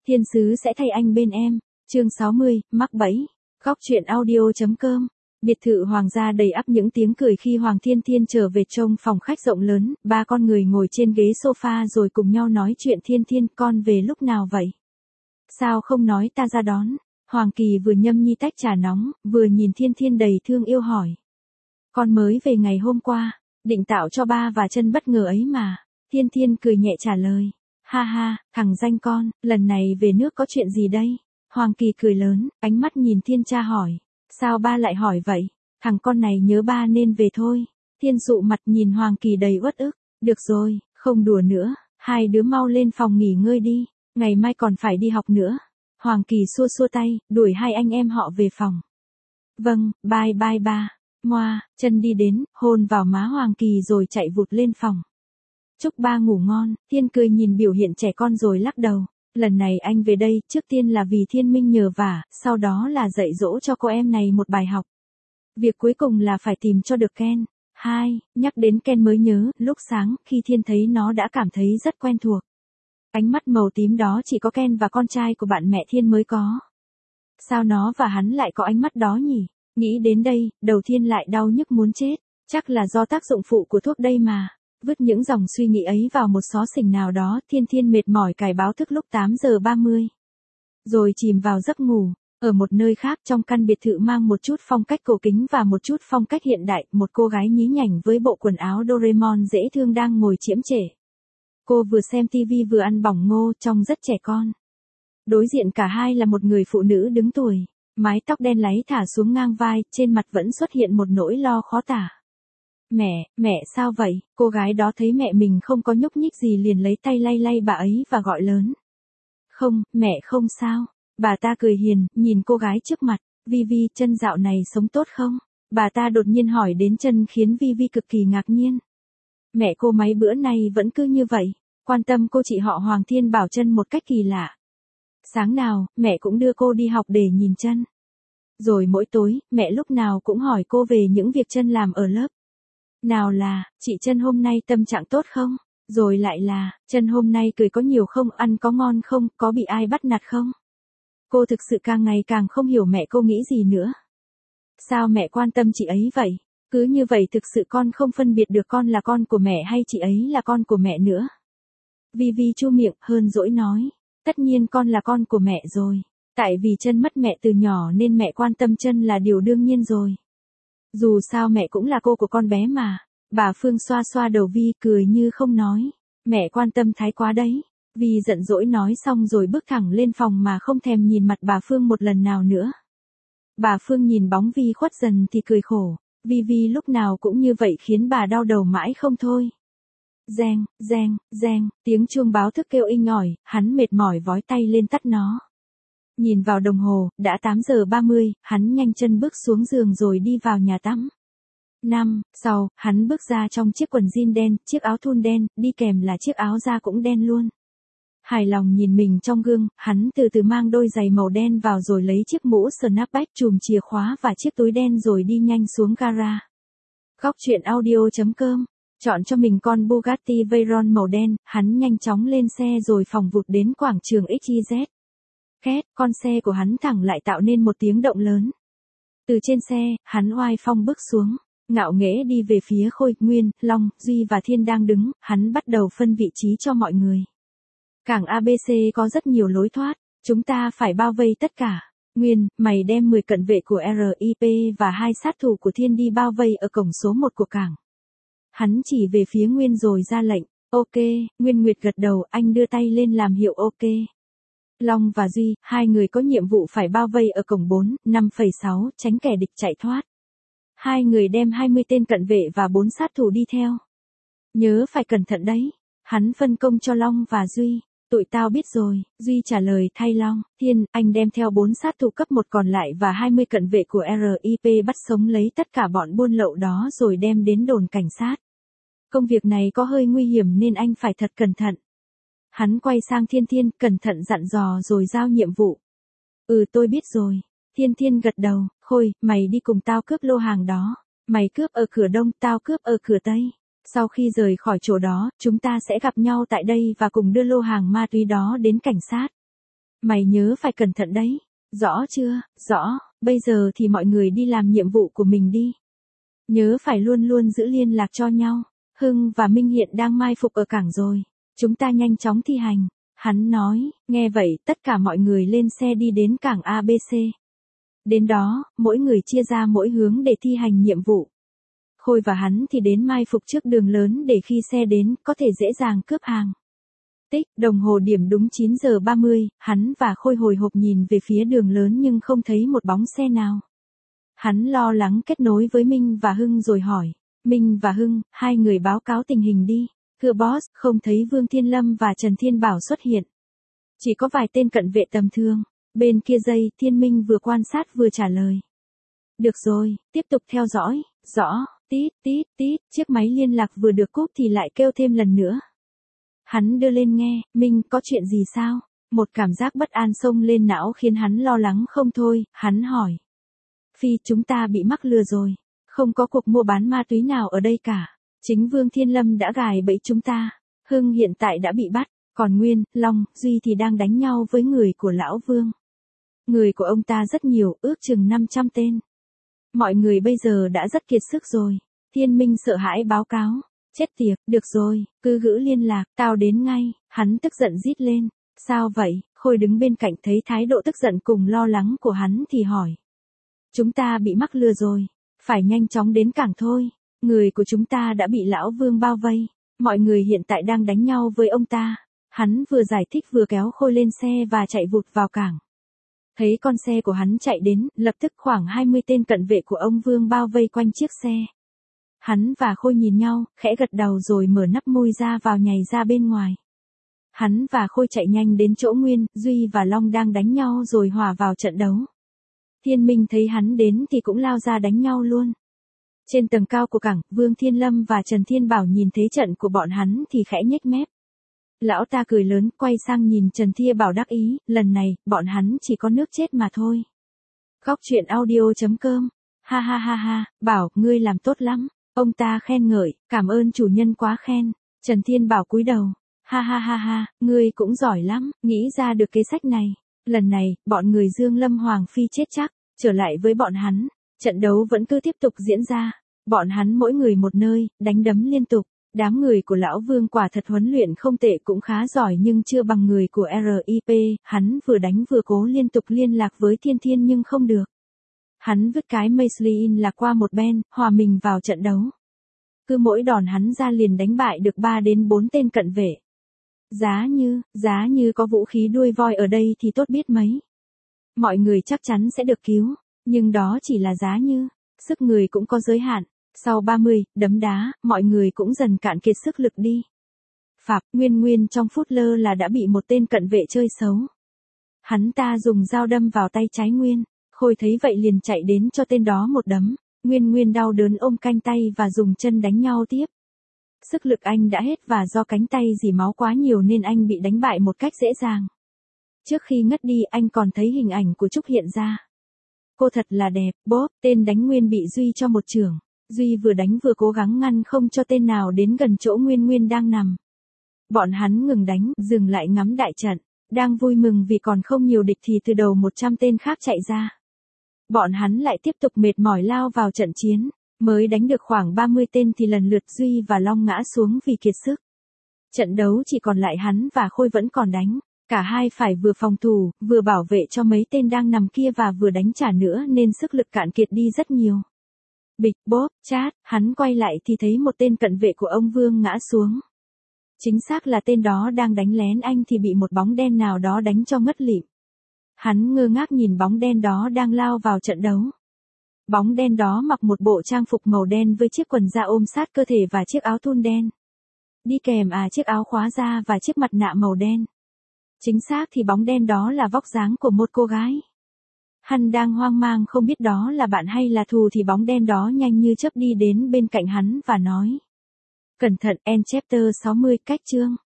Thiên sứ sẽ thay anh bên em. Chương 60, mắc bẫy. Góc truyện audio.com. Biệt thự hoàng gia đầy ắp những tiếng cười khi Hoàng Thiên Thiên trở về trong phòng khách rộng lớn, ba con người ngồi trên ghế sofa rồi cùng nhau nói chuyện. Thiên Thiên, con về lúc nào vậy? Sao không nói ta ra đón? Hoàng Kỳ vừa nhâm nhi tách trà nóng, vừa nhìn Thiên Thiên đầy thương yêu hỏi. Con mới về ngày hôm qua, định tạo cho ba và chân bất ngờ ấy mà. Thiên Thiên cười nhẹ trả lời. Ha ha, thằng danh con, lần này về nước có chuyện gì đây? Hoàng Kỳ cười lớn, ánh mắt nhìn Thiên cha hỏi. Sao ba lại hỏi vậy? Thằng con này nhớ ba nên về thôi. Thiên dụ mặt nhìn Hoàng Kỳ đầy uất ức. Được rồi, không đùa nữa, hai đứa mau lên phòng nghỉ ngơi đi, ngày mai còn phải đi học nữa. Hoàng Kỳ xua xua tay, đuổi hai anh em họ về phòng. Vâng, bye bye ba. Ngoa, chân đi đến, hôn vào má Hoàng Kỳ rồi chạy vụt lên phòng. Chúc ba ngủ ngon. Thiên cười nhìn biểu hiện trẻ con rồi lắc đầu. Lần này anh về đây, trước tiên là vì Thiên Minh nhờ vả, sau đó là dạy dỗ cho cô em này một bài học. Việc cuối cùng là phải tìm cho được Ken. Nhắc đến Ken mới nhớ, lúc sáng, khi Thiên thấy nó đã cảm thấy rất quen thuộc. Ánh mắt màu tím đó chỉ có Ken và con trai của bạn mẹ Thiên mới có. Sao nó và hắn lại có ánh mắt đó nhỉ? Nghĩ đến đây, đầu Thiên lại đau nhức muốn chết. Chắc là do tác dụng phụ của thuốc đây mà. Vứt những dòng suy nghĩ ấy vào một xó xỉnh nào đó, Thiên mệt mỏi cài báo thức lúc 8:30. Rồi chìm vào giấc ngủ. Ở một nơi khác trong căn biệt thự mang một chút phong cách cổ kính và một chút phong cách hiện đại, một cô gái nhí nhảnh với bộ quần áo Doraemon dễ thương đang ngồi chiếm trễ. Cô vừa xem tivi vừa ăn bỏng ngô, trông rất trẻ con. Đối diện cả hai là một người phụ nữ đứng tuổi, mái tóc đen láy thả xuống ngang vai, trên mặt vẫn xuất hiện một nỗi lo khó tả. Mẹ sao vậy? Cô gái đó thấy mẹ mình không có nhúc nhích gì liền lấy tay lay lay bà ấy và gọi lớn. Không, mẹ không sao. Bà ta cười hiền, nhìn cô gái trước mặt. Vi, chân dạo này sống tốt không? Bà ta đột nhiên hỏi đến chân khiến Vi cực kỳ ngạc nhiên. Mẹ cô mấy bữa nay vẫn cứ như vậy, quan tâm cô chị họ Hoàng Thiên bảo chân một cách kỳ lạ. Sáng nào, mẹ cũng đưa cô đi học để nhìn chân. Rồi mỗi tối, mẹ lúc nào cũng hỏi cô về những việc chân làm ở lớp. Nào là, chị chân hôm nay tâm trạng tốt không? Rồi lại là, chân hôm nay cười có nhiều không, ăn có ngon không, có bị ai bắt nạt không? Cô thực sự càng ngày càng không hiểu mẹ cô nghĩ gì nữa. Sao mẹ quan tâm chị ấy vậy? Cứ như vậy thực sự con không phân biệt được con là con của mẹ hay chị ấy là con của mẹ nữa. Vi chu miệng, hơn dỗi nói. Tất nhiên con là con của mẹ rồi. Tại vì chân mất mẹ từ nhỏ nên mẹ quan tâm chân là điều đương nhiên rồi. Dù sao mẹ cũng là cô của con bé mà. Bà Phương xoa xoa đầu Vi cười như không nói. Mẹ quan tâm thái quá đấy. Vi giận dỗi nói xong rồi bước thẳng lên phòng mà không thèm nhìn mặt bà Phương một lần nào nữa. Bà Phương nhìn bóng Vi khuất dần thì cười khổ. Vi lúc nào cũng như vậy khiến bà đau đầu mãi không thôi. Reng, tiếng chuông báo thức kêu inh ỏi, hắn mệt mỏi vói tay lên tắt nó. Nhìn vào đồng hồ, đã 8:30, hắn nhanh chân bước xuống giường rồi đi vào nhà tắm. Sau, hắn bước ra trong chiếc quần jean đen, chiếc áo thun đen, đi kèm là chiếc áo da cũng đen luôn. Hài lòng nhìn mình trong gương, hắn từ từ mang đôi giày màu đen vào rồi lấy chiếc mũ snapback chùm chìa khóa và chiếc túi đen rồi đi nhanh xuống gara. Góc truyện audio.com. Chọn cho mình con Bugatti Veyron màu đen, hắn nhanh chóng lên xe rồi phóng vụt đến quảng trường XYZ. Két, con xe của hắn thẳng lại tạo nên một tiếng động lớn. Từ trên xe, hắn oai phong bước xuống, ngạo nghễ đi về phía Khôi, Nguyên, Long, Duy và Thiên đang đứng, hắn bắt đầu phân vị trí cho mọi người. Cảng ABC có rất nhiều lối thoát, chúng ta phải bao vây tất cả. Nguyên, mày đem 10 cận vệ của RIP và 2 sát thủ của Thiên đi bao vây ở cổng số 1 của cảng. Hắn chỉ về phía Nguyên rồi ra lệnh. Ok, Nguyên Nguyệt gật đầu, anh đưa tay lên làm hiệu ok. Long và Duy, hai người có nhiệm vụ phải bao vây ở cổng 4, 5,6, tránh kẻ địch chạy thoát. Hai người đem 20 tên cận vệ và 4 sát thủ đi theo. Nhớ phải cẩn thận đấy. Hắn phân công cho Long và Duy. Tụi tao biết rồi, Duy trả lời thay Long. Thiên, anh đem theo 4 sát thủ cấp 1 còn lại và 20 cận vệ của RIP bắt sống lấy tất cả bọn buôn lậu đó rồi đem đến đồn cảnh sát. Công việc này có hơi nguy hiểm nên anh phải thật cẩn thận. Hắn quay sang Thiên, cẩn thận dặn dò rồi giao nhiệm vụ. Tôi biết rồi. Thiên gật đầu, Khôi, mày đi cùng tao cướp lô hàng đó. Mày cướp ở cửa đông, tao cướp ở cửa tây. Sau khi rời khỏi chỗ đó, chúng ta sẽ gặp nhau tại đây và cùng đưa lô hàng ma túy đó đến cảnh sát. Mày nhớ phải cẩn thận đấy. Rõ chưa? Rõ, bây giờ thì mọi người đi làm nhiệm vụ của mình đi. Nhớ phải luôn luôn giữ liên lạc cho nhau. Hưng và Minh hiện đang mai phục ở cảng rồi. Chúng ta nhanh chóng thi hành. Hắn nói, nghe vậy tất cả mọi người lên xe đi đến cảng ABC. Đến đó, mỗi người chia ra mỗi hướng để thi hành nhiệm vụ. Khôi và hắn thì đến mai phục trước đường lớn để khi xe đến có thể dễ dàng cướp hàng. Tích, đồng hồ điểm đúng 9 giờ 30, hắn và Khôi hồi hộp nhìn về phía đường lớn nhưng không thấy một bóng xe nào. Hắn lo lắng kết nối với Minh và Hưng rồi hỏi, Minh và Hưng, hai người báo cáo tình hình đi. Thưa boss, không thấy Vương Thiên Lâm và Trần Thiên Bảo xuất hiện. Chỉ có vài tên cận vệ tầm thường. Bên kia dây, Thiên Minh vừa quan sát vừa trả lời. Được rồi, tiếp tục theo dõi. Rõ, tít tít tít, chiếc máy liên lạc vừa được cúp thì lại kêu thêm lần nữa. Hắn đưa lên nghe, Minh, có chuyện gì sao? Một cảm giác bất an xông lên não khiến hắn lo lắng không thôi, hắn hỏi. Phi, chúng ta bị mắc lừa rồi. Không có cuộc mua bán ma túy nào ở đây cả. Chính Vương Thiên Lâm đã gài bẫy chúng ta. Hưng hiện tại đã bị bắt, còn Nguyên, Long, Duy thì đang đánh nhau với người của Lão Vương. Người của ông ta rất nhiều, ước chừng 500 tên. Mọi người bây giờ đã rất kiệt sức rồi. Thiên Minh sợ hãi báo cáo. Chết tiệt, được rồi, cứ giữ liên lạc, tao đến ngay. Hắn tức giận rít lên. Sao vậy? Khôi đứng bên cạnh thấy thái độ tức giận cùng lo lắng của hắn thì hỏi. Chúng ta bị mắc lừa rồi. Phải nhanh chóng đến cảng thôi. Người của chúng ta đã bị Lão Vương bao vây. Mọi người hiện tại đang đánh nhau với ông ta. Hắn vừa giải thích vừa kéo Khôi lên xe và chạy vụt vào cảng. Thấy con xe của hắn chạy đến, lập tức khoảng 20 tên cận vệ của ông Vương bao vây quanh chiếc xe. Hắn và Khôi nhìn nhau, khẽ gật đầu rồi mở nắp môi ra vào nhảy ra bên ngoài. Hắn và Khôi chạy nhanh đến chỗ Nguyên, Duy và Long đang đánh nhau rồi hòa vào trận đấu. Thiên Minh thấy hắn đến thì cũng lao ra đánh nhau luôn. Trên tầng cao của cảng, Vương Thiên Lâm và Trần Thiên Bảo nhìn thế trận của bọn hắn thì khẽ nhếch mép. Lão ta cười lớn, quay sang nhìn Trần Thiên Bảo đắc ý, lần này, bọn hắn chỉ có nước chết mà thôi. Góc truyện audio.com. Ha ha ha ha, Bảo, ngươi làm tốt lắm. Ông ta khen ngợi, cảm ơn chủ nhân quá khen. Trần Thiên Bảo cúi đầu. Ha ha ha ha, ngươi cũng giỏi lắm, nghĩ ra được kế sách này. Lần này, bọn người Dương Lâm Hoàng Phi chết chắc, trở lại với bọn hắn. Trận đấu vẫn cứ tiếp tục diễn ra. Bọn hắn mỗi người một nơi, đánh đấm liên tục. Đám người của Lão Vương quả thật huấn luyện không tệ cũng khá giỏi nhưng chưa bằng người của RIP. Hắn vừa đánh vừa cố liên tục liên lạc với Thiên Thiên nhưng không được. Hắn vứt cái Maislin là qua một bên, hòa mình vào trận đấu. Cứ mỗi đòn hắn ra liền đánh bại được 3 đến 4 tên cận vệ. Giá như có vũ khí đuôi voi ở đây thì tốt biết mấy. Mọi người chắc chắn sẽ được cứu, nhưng đó chỉ là giá như, sức người cũng có giới hạn. Sau 30, đấm đá, mọi người cũng dần cạn kiệt sức lực đi. Phạp, Nguyên trong phút lơ là đã bị một tên cận vệ chơi xấu. Hắn ta dùng dao đâm vào tay trái Nguyên, Khôi thấy vậy liền chạy đến cho tên đó một đấm. Nguyên đau đớn ôm cánh tay và dùng chân đánh nhau tiếp. Sức lực anh đã hết và do cánh tay dỉ máu quá nhiều nên anh bị đánh bại một cách dễ dàng. Trước khi ngất đi anh còn thấy hình ảnh của Trúc hiện ra. Cô thật là đẹp, bốp, tên đánh Nguyên bị Duy cho một chưởng. Duy vừa đánh vừa cố gắng ngăn không cho tên nào đến gần chỗ Nguyên đang nằm. Bọn hắn ngừng đánh, dừng lại ngắm đại trận. Đang vui mừng vì còn không nhiều địch thì từ đầu 100 tên khác chạy ra. Bọn hắn lại tiếp tục mệt mỏi lao vào trận chiến. Mới đánh được khoảng 30 tên thì lần lượt Duy và Long ngã xuống vì kiệt sức. Trận đấu chỉ còn lại hắn và Khôi vẫn còn đánh. Cả hai phải vừa phòng thủ, vừa bảo vệ cho mấy tên đang nằm kia và vừa đánh trả nữa nên sức lực cạn kiệt đi rất nhiều. Bịch, bốp, chát, hắn quay lại thì thấy một tên cận vệ của ông Vương ngã xuống. Chính xác là tên đó đang đánh lén anh thì bị một bóng đen nào đó đánh cho ngất lịm. Hắn ngơ ngác nhìn bóng đen đó đang lao vào trận đấu. Bóng đen đó mặc một bộ trang phục màu đen với chiếc quần da ôm sát cơ thể và chiếc áo thun đen. Đi kèm chiếc áo khóa da và chiếc mặt nạ màu đen. Chính xác thì bóng đen đó là vóc dáng của một cô gái. Hắn đang hoang mang không biết đó là bạn hay là thù thì bóng đen đó nhanh như chớp đi đến bên cạnh hắn và nói. Cẩn thận, End chapter 60 cách chương.